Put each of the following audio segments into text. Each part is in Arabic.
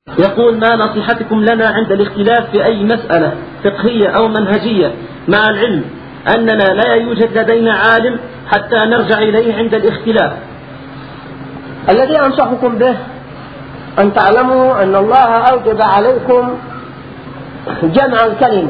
يقول: ما نصيحتكم لنا عند الاختلاف في أي مسألة فقهية أو منهجية، مع العلم أننا لا يوجد لدينا عالم حتى نرجع إليه عند الاختلاف؟ الذي أنصحكم به أن تعلموا أن الله أوجب عليكم جمع الكلمة،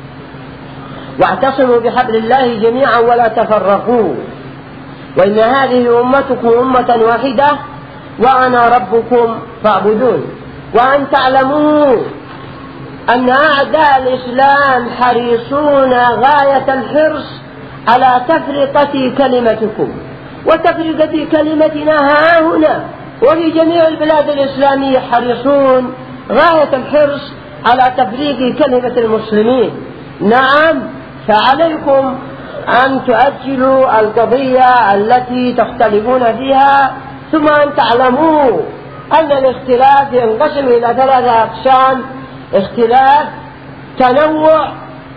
واعتصموا بحبل الله جميعا ولا تفرقوا، وإن هذه أمتكم أمة واحدة وأنا ربكم فاعبدون. وأن تعلموا أن أعداء الإسلام حريصون غاية الحرص على تفرقة كلمتكم وتفرقة كلمتنا ها هنا وفي جميع البلاد الإسلامية، حريصون غاية الحرص على تفريق كلمة المسلمين. نعم، فعليكم أن تؤجلوا القضية التي تختلفون فيها، ثم أن تعلموا أن الاختلاف ينقسم إلى 3 أقسام: اختلاف تنوع،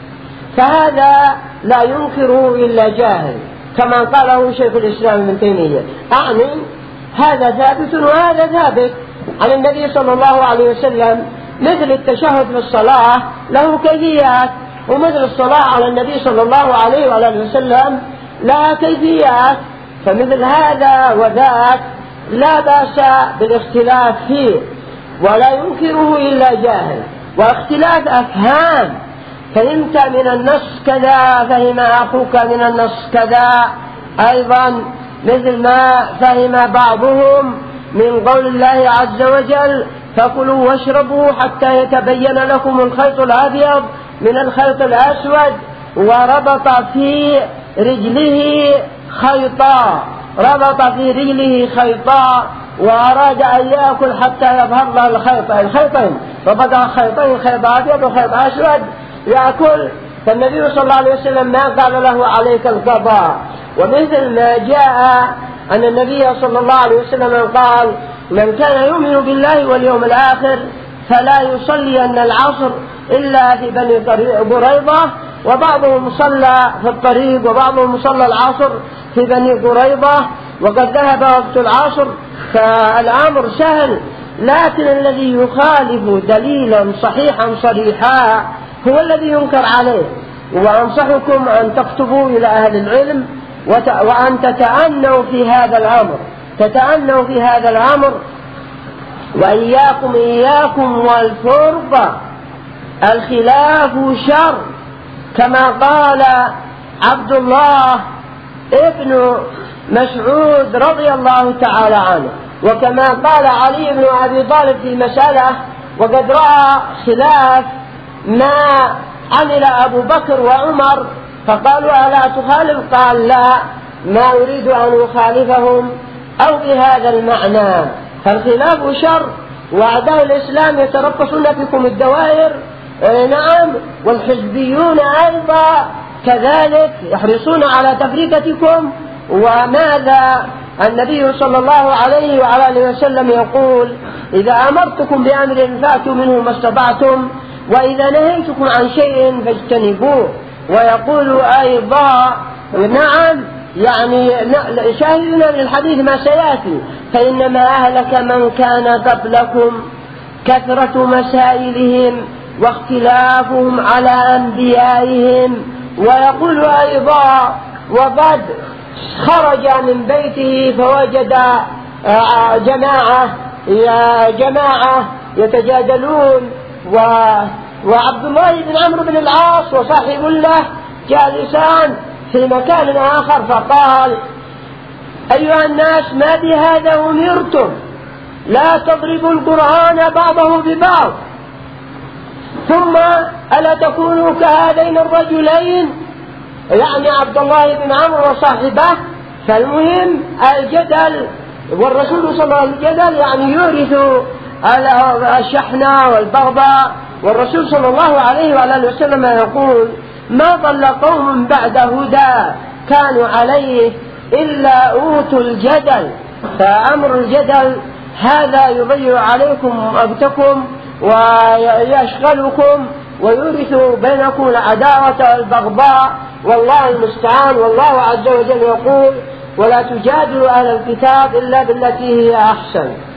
فهذا لا ينكره إلا جاهل كما قاله شيخ الإسلام ابن تيمية، أعني هذا ثابت وهذا ثابت عن النبي صلى الله عليه وسلم، مثل التشهد في الصلاة له كيفيات، ومثل الصلاة على النبي صلى الله عليه وآله وسلم لها كيفيات، فمثل هذا وذاك لا بأس بالاختلاف فيه ولا ينكره إلا جاهل. واختلاف أفهام، فهمت من النص كذا فهم أخوك من النص كذا، أيضا مثل ما فهم بعضهم من قول الله عز وجل: فكلوا واشربوا حتى يتبين لكم الخيط الأبيض من الخيط الأسود، وربط في رجله خيطا، ربط في رجله خيطا وأراد أن يأكل حتى يظهر له الخيطين، ربط خيطين، خيط أبيض وخيط أسود يأكل. فالنبي صلى الله عليه وسلم ما قال له عليك القضاء. ومثل ما جاء أن النبي صلى الله عليه وسلم قال: من كان يؤمن بالله واليوم الآخر فلا يصلين العصر إلا في بني قريظة، وبعضهم صلى في الطريق وبعضهم صلى العصر في بني قريظة، وقد ذهب وقت العصر، فالأمر سهل. لكن الذي يخالف دليلا صحيحا صريحا هو الذي ينكر عليه. وأنصحكم أن تكتبوا إلى أهل العلم وأن تتأنوا في هذا الأمر، تتأنوا في هذا الأمر، وإياكم والفرقة، الخلاف شر، كما قال عبد الله ابن مسعود رضي الله تعالى عنه، وكما قال علي بن أبي طالب في مسألة وقد رأى خلاف ما عمل أبو بكر وعمر فقالوا: ألا تخالف؟ قال: لا، ما أريد أن أخالفهم، أو بهذا المعنى. فالخلاف شر، وأعداء الإسلام يتربصون بكم الدوائر، نعم، والحزبيون أيضا كذلك يحرصون على تفريقتكم. وماذا النبي صلى الله عليه وعلى آله وسلم يقول: إذا أمرتكم بأمر فأتوا منه ما استطعتم، وإذا نهيتكم عن شيء فاجتنبوه. ويقول أيضا: نعم، يعني شاهدنا للحديث ما سيأتي: فإنما أهلك من كان قبلكم كثرة مسائلهم واختلافهم على أنبيائهم. ويقول أيضا: وقد خرج من بيته فوجد جماعة يتجادلون، وعبد الله بن عمرو بن العاص وصاحب له جالسان في مكان آخر، فقال: أيها الناس، ما بهذا أمرتم؟ لا تضربوا القرآن بعضه ببعض، ثم ألا تكونوا كهذين الرجلين، يعني عبد الله بن عمرو وصاحبه. فالمهم الجدل، والرسول صلى الله عليه وسلم الجدل يعني يورث الشحنة والبغضاء. والرسول صلى الله عليه وآله وسلم يقول: ما ضل قوم بعد هدى كانوا عليه إلا أوتوا الجدل. فأمر الجدل هذا يضيع عليكم وقتكم ويشغلكم ويورث بينكم العداوة والبغضاء، والله المستعان. والله عز وجل يقول: ولا تجادلوا أهل الكتاب إلا بالتي هي أحسن.